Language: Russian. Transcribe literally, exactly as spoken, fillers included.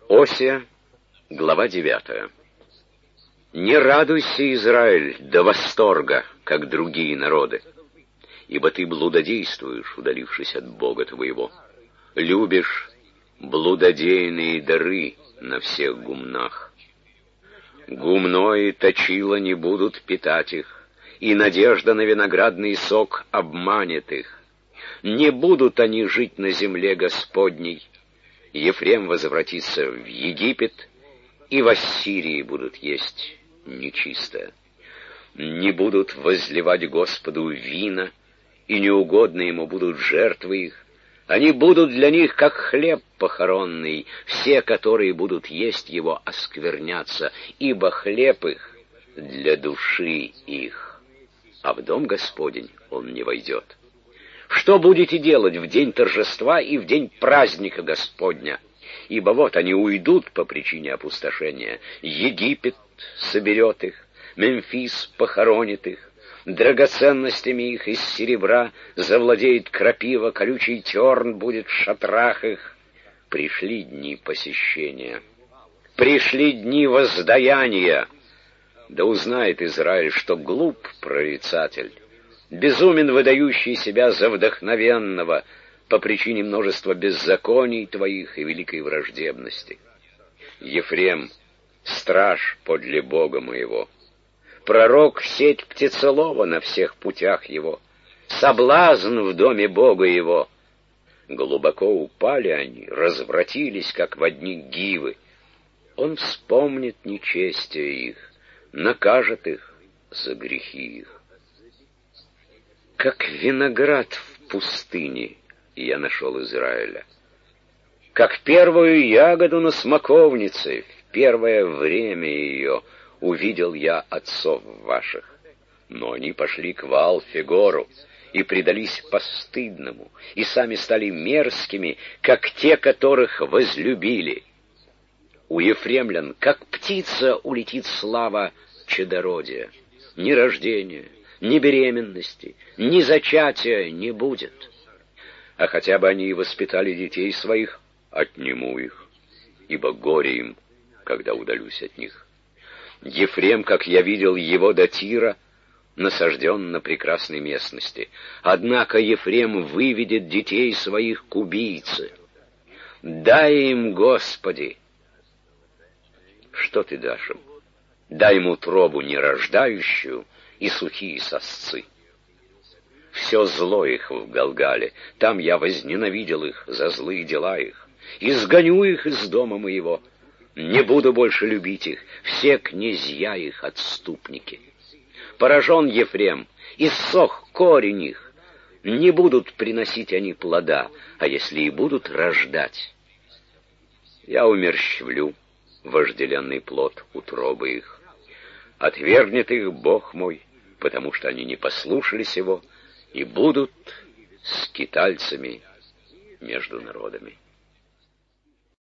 Осия, глава девятая. «Не радуйся, Израиль, до восторга, как другие народы, ибо ты блудодействуешь, удалившись от Бога твоего. Любишь блудодейные дары на всех гумнах. Гумно и точило не будут питать их, и надежда на виноградный сок обманет их. Не будут они жить на земле Господней. Ефрем возвратится в Египет, и в Ассирии будут есть нечистое. Не будут возливать Господу вина, и неугодны ему будут жертвы их. Они будут для них, как хлеб похоронный, все, которые будут есть его, осквернятся, ибо хлеб их для души их, а в дом Господень он не войдет. Что будете делать в день торжества и в день праздника Господня? Ибо вот они уйдут по причине опустошения. Египет соберет их, Мемфис похоронит их, драгоценностями их из серебра завладеет крапива, колючий терн будет в шатрах их. Пришли дни посещения, пришли дни воздаяния. Да узнает Израиль, что глуп прорицатель, безумен, выдающий себя за вдохновенного по причине множества беззаконий твоих и великой враждебности. Ефрем — страж подле Бога моего, пророк — сеть птицелова на всех путях его, соблазн в доме Бога его. Глубоко упали они, развратились, как во дни Гивы. Он вспомнит нечестие их, накажет их за грехи их. Как виноград в пустыне я нашел Израиля, как первую ягоду на смоковнице в первое время ее увидел я отцов ваших. Но они пошли к Ваал-Фегору и предались постыдному, и сами стали мерзкими, как те, которых возлюбили. У ефремлян, как птица, улетит слава чадородия. Ни рождения, ни беременности, ни зачатия не будет. А хотя бы они и воспитали детей своих, отниму их, ибо горе им, когда удалюсь от них. Ефрем, как я видел его до Тира, насажден на прекрасной местности. Однако Ефрем выведет детей своих к убийце. Дай им, Господи! Что ты дашь им? Дай им утробу нерождающую и сухие сосцы. Все зло их в Галгале, там я возненавидел их за злые дела их. Изгоню их из дома моего, не буду больше любить их, все князья их отступники. Поражен Ефрем, иссох корень их, не будут приносить они плода, а если и будут рождать, я умерщвлю вожделенный плод утробы их. Отвергнет их Бог мой, потому что они не послушались его, и будут скитальцами между народами.